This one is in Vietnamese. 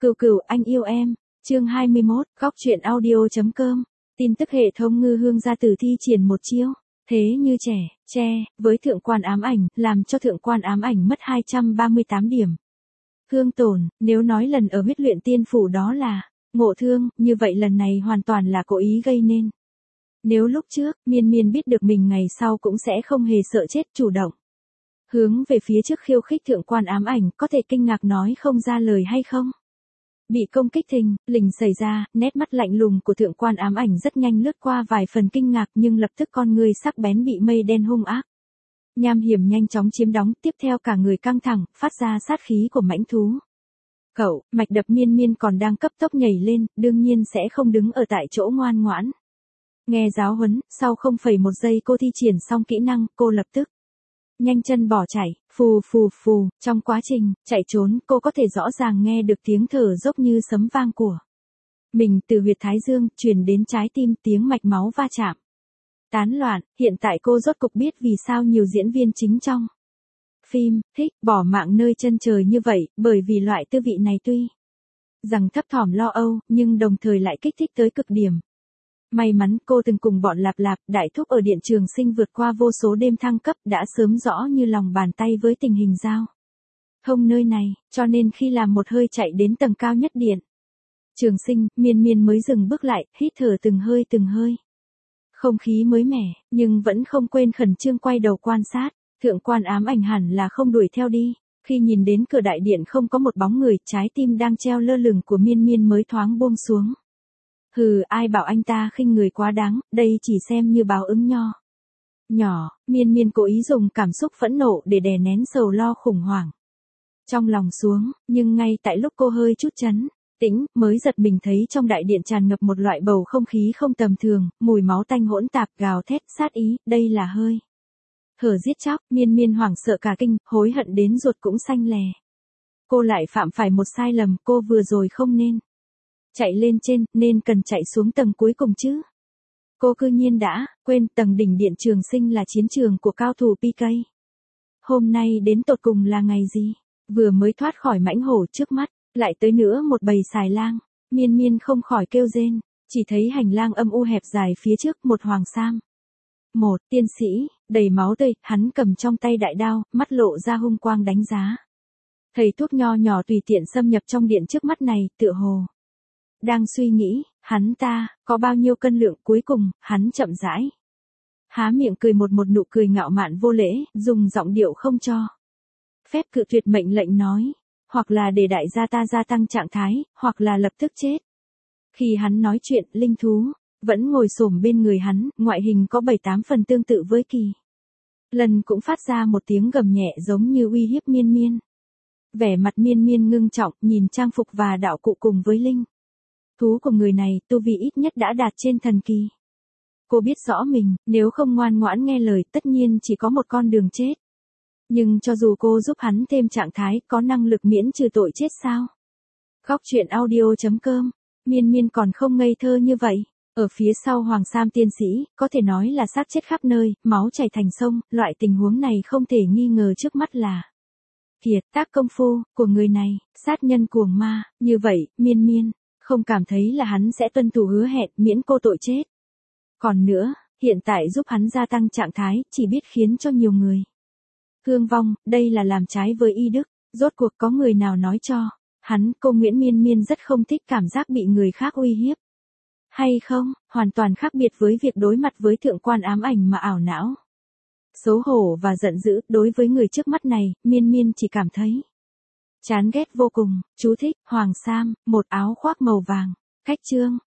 Cừu cừu anh yêu em. Chương 21, góc truyện audio.com. Tin tức hệ thống ngư hương gia tử thi triển một chiêu. Thế như tre, với thượng quan ám ảnh, làm cho thượng quan ám ảnh mất 238 điểm. Thương tổn, nếu nói lần ở huyết luyện tiên phủ đó là ngộ thương, như vậy lần này hoàn toàn là cố ý gây nên. Nếu lúc trước, miên miên biết được mình ngày sau cũng sẽ không hề sợ chết, chủ động hướng về phía trước khiêu khích thượng quan ám ảnh, có thể kinh ngạc nói không ra lời hay không? Bị công kích thình lình xảy ra, nét mắt lạnh lùng của thượng quan ám ảnh rất nhanh lướt qua vài phần kinh ngạc, nhưng lập tức con người sắc bén bị mây đen hung ác nham hiểm nhanh chóng chiếm đóng, tiếp theo cả người căng thẳng, phát ra sát khí của mãnh thú. Cậu, mạch đập miên miên còn đang cấp tốc nhảy lên, đương nhiên sẽ không đứng ở tại chỗ ngoan ngoãn nghe giáo huấn. Sau 0,1 giây cô thi triển xong kỹ năng, cô lập tức nhanh chân bỏ chạy, phù phù phù. Trong quá trình chạy trốn, cô có thể rõ ràng nghe được tiếng thở dốc như sấm vang của mình từ huyệt thái dương truyền đến trái tim, tiếng mạch máu va chạm tán loạn. Hiện tại cô rốt cục biết vì sao nhiều diễn viên chính trong phim thích bỏ mạng nơi chân trời như vậy, bởi vì loại tư vị này tuy rằng thấp thỏm lo âu, nhưng đồng thời lại kích thích tới cực điểm. May mắn cô từng cùng bọn Lạp Lạp, Đại Thúc ở Điện Trường Sinh vượt qua vô số đêm thăng cấp, đã sớm rõ như lòng bàn tay với tình hình giao thông nơi này, cho nên khi làm một hơi chạy đến tầng cao nhất Điện Trường Sinh, miên miên mới dừng bước lại, hít thở từng hơi từng hơi. Không khí mới mẻ, nhưng vẫn không quên khẩn trương quay đầu quan sát. Thượng quan ám ảnh hẳn là không đuổi theo đi. Khi nhìn đến cửa đại điện không có một bóng người, trái tim đang treo lơ lửng của miên miên mới thoáng buông xuống. Hừ, ai bảo anh ta khinh người quá đáng, đây chỉ xem như báo ứng nhỏ. Miên miên cố ý dùng cảm xúc phẫn nộ để đè nén sầu lo khủng hoảng trong lòng xuống, nhưng ngay tại lúc cô hơi chút chấn tĩnh, mới giật mình thấy trong đại điện tràn ngập một loại bầu không khí không tầm thường, mùi máu tanh hỗn tạp, gào thét, sát ý, đây là hơi thở giết chóc. Miên miên hoảng sợ cả kinh, hối hận đến ruột cũng xanh lè. Cô lại phạm phải một sai lầm, cô vừa rồi không nên chạy lên trên, nên cần chạy xuống tầng cuối cùng chứ. Cô cư nhiên đã quên tầng đỉnh Điện Trường Sinh là chiến trường của cao thủ PK. Hôm nay đến tột cùng là ngày gì? Vừa mới thoát khỏi mãnh hổ trước mắt, lại tới nữa một bầy xài lang. Miên miên không khỏi kêu rên, chỉ thấy hành lang âm u hẹp dài phía trước, một hoàng sam. Một tiên sĩ, đầy máu tươi, hắn cầm trong tay đại đao, mắt lộ ra hung quang đánh giá. Thầy thuốc nho nhỏ tùy tiện xâm nhập trong điện trước mắt này, tựa hồ đang suy nghĩ, hắn ta có bao nhiêu cân lượng. Cuối cùng, hắn chậm rãi há miệng cười một nụ cười ngạo mạn vô lễ, dùng giọng điệu không cho phép cự tuyệt mệnh lệnh nói, hoặc là để đại gia ta gia tăng trạng thái, hoặc là lập tức chết. Khi hắn nói chuyện, linh thú vẫn ngồi xổm bên người hắn, ngoại hình có 7-8 phần tương tự với Kỳ Lần, cũng phát ra một tiếng gầm nhẹ giống như uy hiếp miên miên. Vẻ mặt miên miên ngưng trọng, nhìn trang phục và đạo cụ cùng với linh thú của người này, tu vi ít nhất đã đạt trên thần kỳ. Cô biết rõ mình, nếu không ngoan ngoãn nghe lời, tất nhiên chỉ có một con đường chết. Nhưng cho dù cô giúp hắn thêm trạng thái, có năng lực miễn trừ tội chết sao? Góc truyện audio.com. Miên miên còn không ngây thơ như vậy. Ở phía sau hoàng sam tiên sĩ, có thể nói là xác chết khắp nơi, máu chảy thành sông. Loại tình huống này không thể nghi ngờ trước mắt là kiệt tác công phu của người này, sát nhân cuồng ma. Như vậy, miên miên không cảm thấy là hắn sẽ tuân thủ hứa hẹn miễn cô tội chết. Còn nữa, hiện tại giúp hắn gia tăng trạng thái, chỉ biết khiến cho nhiều người thương vong, đây là làm trái với y đức. Rốt cuộc có người nào nói cho hắn, cô Nguyễn Miên Miên rất không thích cảm giác bị người khác uy hiếp. Hay không, hoàn toàn khác biệt với việc đối mặt với thượng quan ám ảnh mà ảo não. Xấu hổ và giận dữ, đối với người trước mắt này, Miên Miên chỉ cảm thấy chán ghét vô cùng. Chú thích, hoàng sam, một áo khoác màu vàng. Cách chương.